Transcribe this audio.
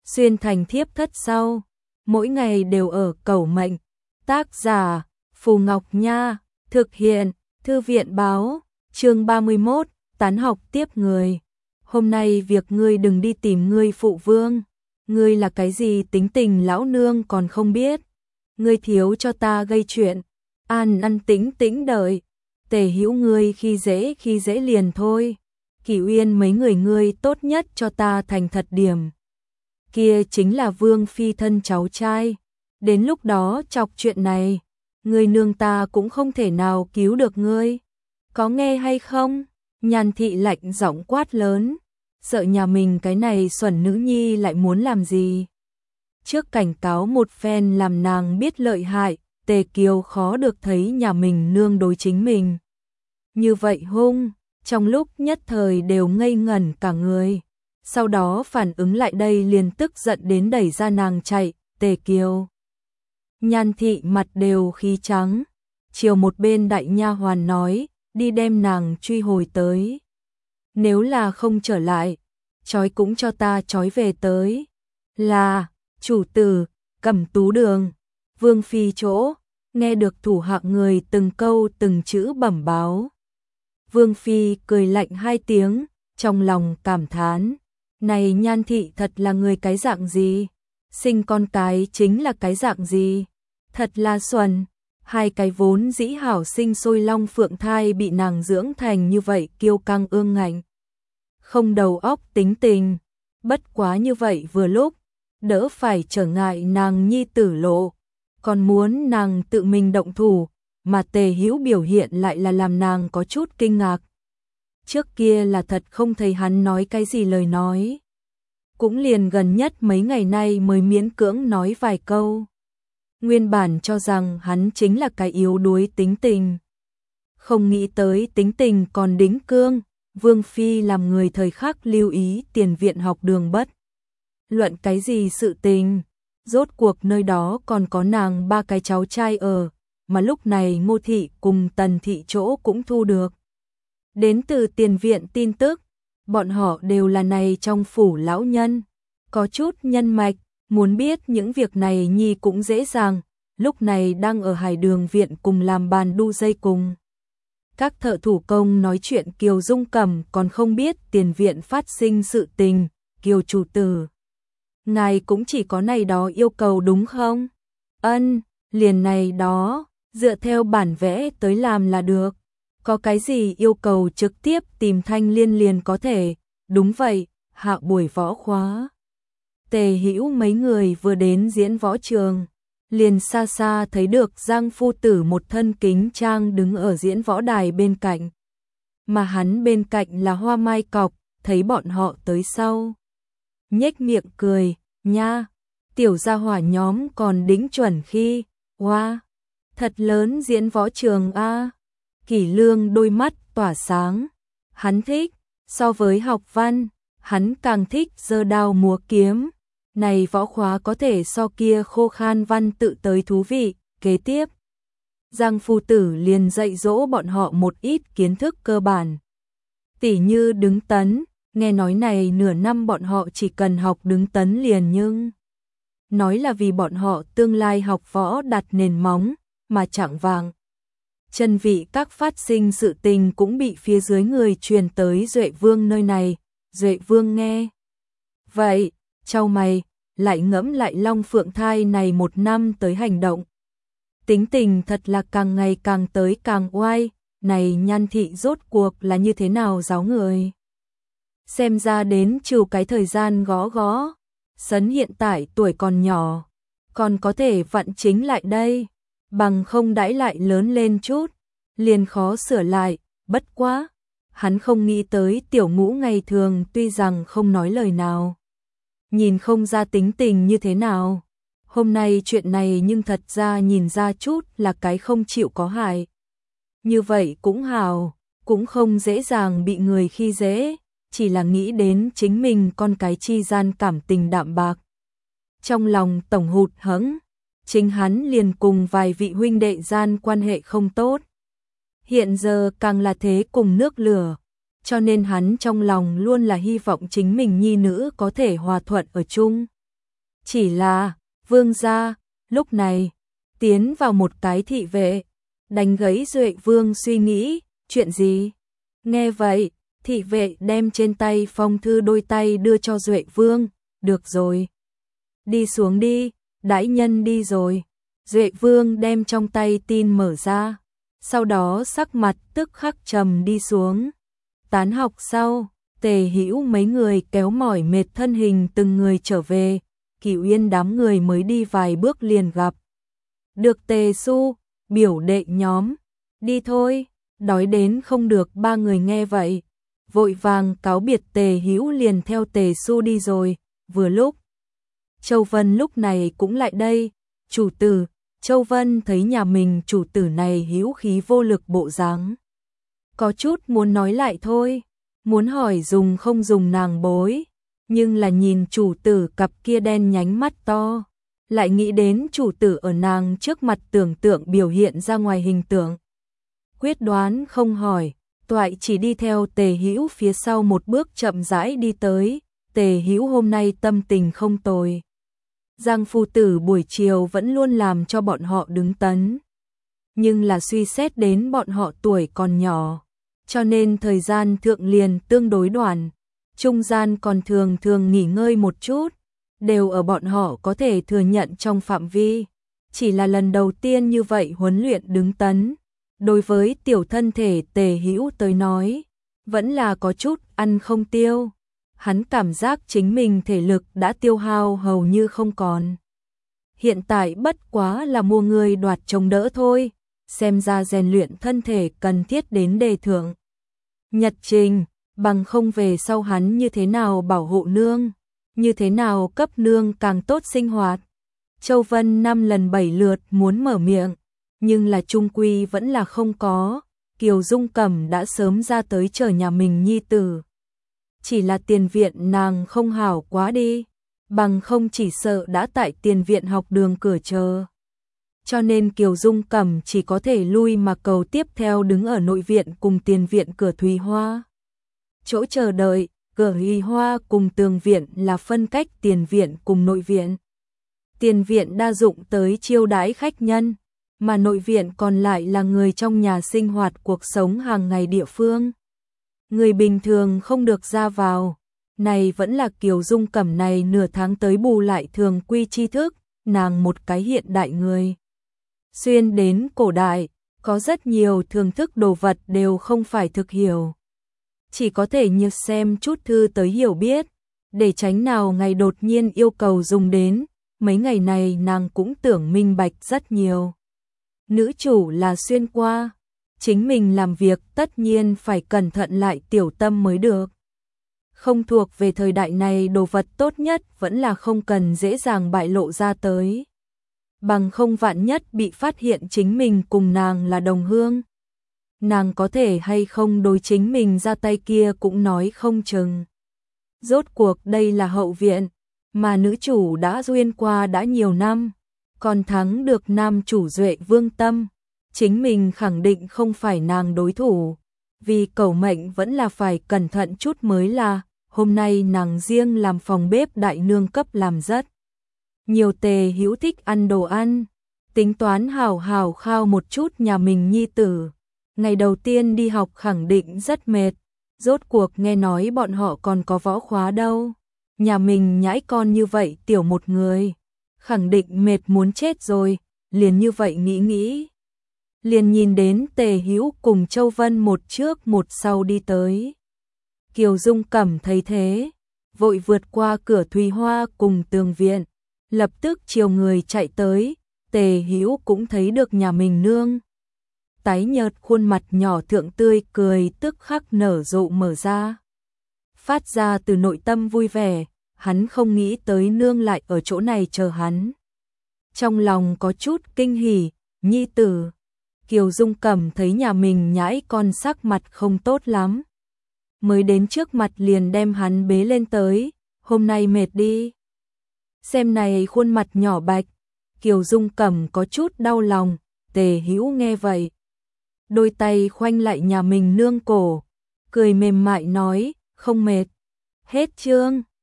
xuyên thành thiếp thất sau, mỗi ngày đều ở cầu mệnh. Tác giả Phù Ngọc Nha, thực hiện Thư viện báo, chương 31, tán học tiếp người. Hôm nay việc ngươi đừng đi tìm ngươi phụ vương, ngươi là cái gì tính tình lão nương còn không biết, ngươi thiếu cho ta gây chuyện, ăn tĩnh tĩnh đợi, Tề Hữu ngươi khi dễ liền thôi. Kỷ Uyên mấy người ngươi tốt nhất cho ta thành thật điểm. Kia chính là Vương phi thân cháu trai, đến lúc đó chọc chuyện này, ngươi nương ta cũng không thể nào cứu được ngươi. Có nghe hay không? Nhan thị lạnh giọng quát lớn, sợ nhà mình cái này xuẩn nữ nhi lại muốn làm gì. Trước cảnh cáo một phen làm nàng biết lợi hại, Tề Kiều khó được thấy nhà mình nương đối chính mình như vậy hung, trong lúc nhất thời đều ngây ngẩn cả người. Sau đó phản ứng lại đây liền tức giận đến đẩy ra nàng chạy. Tề Kiều, Nhan thị mặt đều khí trắng, chiều một bên đại nha hoàn nói, đi đem nàng truy hồi tới. Nếu là không trở lại, trói cũng cho ta trói về tới. Là, chủ tử, Cẩm Tú Đường, Vương phi chỗ, nghe được thủ hạ người từng câu từng chữ bẩm báo. Vương phi cười lạnh hai tiếng, trong lòng cảm thán, này Nhan thị thật là người cái dạng gì, sinh con cái chính là cái dạng gì, thật là xuẩn. Hai cái vốn dĩ hảo sinh sôi long phượng thai bị nàng dưỡng thành như vậy kiêu căng ương ngạnh, không đầu óc tính tình, bất quá như vậy vừa lúc, đỡ phải trở ngại nàng nhi tử lộ, còn muốn nàng tự mình động thủ, mà Tề Hữu biểu hiện lại là làm nàng có chút kinh ngạc. Trước kia là thật không thấy hắn nói cái gì lời nói, cũng liền gần nhất mấy ngày nay mới miễn cưỡng nói vài câu. Nguyên bản cho rằng hắn chính là cái yếu đuối tính tình, không nghĩ tới tính tình còn đĩnh cương. Vương phi làm người thời khắc lưu ý tiền viện học đường bất luận cái gì sự tình, rốt cuộc nơi đó còn có nàng ba cái cháu trai ở, mà lúc này Ngô thị cùng Tần thị chỗ cũng thu được đến từ tiền viện tin tức, bọn họ đều là này trong phủ lão nhân, có chút nhân mạch, muốn biết những việc này nhi cũng dễ dàng. Lúc này đang ở Hải Đường viện cùng làm bàn đu dây cùng các thợ thủ công nói chuyện. Kiều Dung Cẩm còn không biết tiền viện phát sinh sự tình. Kiều chủ tử, ngài cũng chỉ có này đó yêu cầu đúng không? Ân, liền này đó, dựa theo bản vẽ tới làm là được. Có cái gì yêu cầu trực tiếp tìm Thanh Liên liền có thể. Đúng vậy, hạ buổi võ khóa, Tề Hữu mấy người vừa đến diễn võ trường, liền xa xa thấy được Giang phu tử một thân kính trang đứng ở diễn võ đài bên cạnh, mà hắn bên cạnh là Hoa Mai Cọc. Thấy bọn họ tới sau, nhếch miệng cười, nha, tiểu gia hỏa nhóm còn đính chuẩn khi, wow, thật lớn diễn võ trường a. Kỷ Lương đôi mắt tỏa sáng, hắn thích, so với học văn, hắn càng thích giơ đao múa kiếm. Này võ khóa có thể so kia khô khan văn tự tới thú vị. Kế tiếp, Giang phu tử liền dạy dỗ bọn họ một ít kiến thức cơ bản, tỉ như đứng tấn. Nghe nói này nửa năm bọn họ chỉ cần học đứng tấn liền, nhưng nói là vì bọn họ tương lai học võ đặt nền móng, mà chẳng vàng. Chân vị các phát sinh sự tình cũng bị phía dưới người truyền tới Duệ Vương nơi này. Duệ Vương nghe vậy, chau mày, lại ngẫm lại Long Phượng thai này một năm tới hành động. Tính tình thật là càng ngày càng tới càng oai, này Nhan thị rốt cuộc là như thế nào giáo người. Xem ra đến trừ cái thời gian gõ, Sấn hiện tại tuổi còn nhỏ, còn có thể vặn chính lại đây, bằng không đãi lại lớn lên chút, liền khó sửa lại. Bất quá, hắn không nghĩ tới Tiểu Ngũ ngày thường tuy rằng không nói lời nào, nhìn không ra tính tình như thế nào, hôm nay chuyện này nhưng thật ra nhìn ra chút là cái không chịu có hại. Như vậy cũng hào, cũng không dễ dàng bị người khi dễ, chỉ là nghĩ đến chính mình con cái chi gian cảm tình đạm bạc, trong lòng tổng hụt hẫng. Chính hắn liền cùng vài vị huynh đệ gian quan hệ không tốt, hiện giờ càng là thế cùng nước lửa, cho nên hắn trong lòng luôn là hy vọng chính mình nhi nữ có thể hòa thuận ở chung. Chỉ là, vương gia, lúc này, tiến vào một cái thị vệ, đánh gãy Duệ Vương suy nghĩ, chuyện gì? Nghe vậy, thị vệ đem trên tay phong thư đôi tay đưa cho Duệ Vương, được rồi. Đi xuống đi, đãi nhân đi rồi. Duệ Vương đem trong tay tin mở ra, sau đó sắc mặt tức khắc trầm đi xuống. Tán học sau, Tề Hữu mấy người kéo mỏi mệt thân hình từng người trở về, Cửu Yên đám người mới đi vài bước liền gặp được Tề Xu, biểu đệ nhóm, đi thôi, đói đến không được. Ba người nghe vậy, vội vàng cáo biệt Tề Hữu liền theo Tề Xu đi rồi. Vừa lúc Châu Vân lúc này cũng lại đây, chủ tử. Châu Vân thấy nhà mình chủ tử này hữu khí vô lực bộ dáng, có chút muốn nói lại thôi, muốn hỏi dùng không dùng nàng bối, nhưng là nhìn chủ tử cặp kia đen nhánh mắt to, lại nghĩ đến chủ tử ở nàng trước mặt tưởng tượng biểu hiện ra ngoài hình tượng. Quyết đoán không hỏi, toại chỉ đi theo Tề Hữu phía sau một bước chậm rãi đi tới. Tề Hữu hôm nay tâm tình không tồi. Giang phu tử buổi chiều vẫn luôn làm cho bọn họ đứng tấn. Nhưng là suy xét đến bọn họ tuổi còn nhỏ, cho nên thời gian thượng liền tương đối đoạn, trung gian còn thường thường nghỉ ngơi một chút, đều ở bọn họ có thể thừa nhận trong phạm vi. Chỉ là lần đầu tiên như vậy huấn luyện đứng tấn, đối với tiểu thân thể Tề Hữu tới nói, vẫn là có chút ăn không tiêu. Hắn cảm giác chính mình thể lực đã tiêu hao hầu như không còn. Hiện tại bất quá là mua người đoạt chống đỡ thôi, xem ra rèn luyện thân thể cần thiết đến đề thượng nhật trình, bằng không về sau hắn như thế nào bảo hộ nương, như thế nào cấp nương càng tốt sinh hoạt. Châu Vân 5 lần 7 lượt muốn mở miệng, nhưng là trung quy vẫn là không có. Kiều Dung Cẩm đã sớm ra tới chờ nhà mình nhi tử. Chỉ là tiền viện nàng không hảo quá đi, bằng không chỉ sợ đã tại tiền viện học đường cửa chờ. Cho nên Kiều Dung Cẩm chỉ có thể lui mà cầu tiếp theo đứng ở nội viện cùng tiền viện cửa Thùy Hoa. Chỗ chờ đợi, cửa Thùy Hoa cùng tường viện là phân cách tiền viện cùng nội viện. Tiền viện đa dụng tới chiêu đãi khách nhân, mà nội viện còn lại là người trong nhà sinh hoạt cuộc sống hàng ngày địa phương. Người bình thường không được ra vào, này vẫn là Kiều Dung Cẩm này nửa tháng tới bù lại thường quy tri thức, nàng một cái hiện đại người. Xuyên đến cổ đại, có rất nhiều thưởng thức đồ vật đều không phải thực hiểu. Chỉ có thể như xem chút thư tới hiểu biết, để tránh nào ngày đột nhiên yêu cầu dùng đến, mấy ngày này nàng cũng tưởng minh bạch rất nhiều. Nữ chủ là xuyên qua, chính mình làm việc tất nhiên phải cẩn thận lại tiểu tâm mới được. Không thuộc về thời đại này đồ vật tốt nhất vẫn là không cần dễ dàng bại lộ ra tới. Bằng không vạn nhất bị phát hiện chính mình cùng nàng là đồng hương. Nàng có thể hay không đối chính mình ra tay kia cũng nói không chừng. Rốt cuộc đây là hậu viện, mà nữ chủ đã duyên qua đã nhiều năm, còn thắng được nam chủ Duệ Vương tâm. Chính mình khẳng định không phải nàng đối thủ, vì cẩu mệnh vẫn là phải cẩn thận chút mới là. Hôm nay nàng riêng làm phòng bếp đại nương cấp làm rất nhiều. Tề Hữu thích ăn đồ ăn, tính toán hảo hảo khao một chút nhà mình nhi tử. Ngày đầu tiên đi học khẳng định rất mệt, rốt cuộc nghe nói bọn họ còn có võ khóa đâu. Nhà mình nhãi con như vậy tiểu một người, khẳng định mệt muốn chết rồi, liền như vậy nghĩ. Liền nhìn đến Tề Hữu cùng Châu Vân một trước một sau đi tới. Kiều Dung Cẩm thấy thế, vội vượt qua cửa Thùy Hoa cùng tường viện, lập tức chiều người chạy tới. Tề Hữu cũng thấy được nhà mình nương. Tái nhợt khuôn mặt nhỏ thượng tươi cười tức khắc nở rộ mở ra. Phát ra từ nội tâm vui vẻ, hắn không nghĩ tới nương lại ở chỗ này chờ hắn. Trong lòng có chút kinh hỉ, nhi tử. Kiều Dung Cẩm thấy nhà mình nhãi con sắc mặt không tốt lắm. Mới đến trước mặt liền đem hắn bế lên tới, hôm nay mệt đi. Xem này khuôn mặt nhỏ bạch, Kiều Dung Cẩm có chút đau lòng. Tề Hữu nghe vậy, đôi tay khoanh lại nhà mình nương cổ, cười mềm mại nói, không mệt. Hết chương.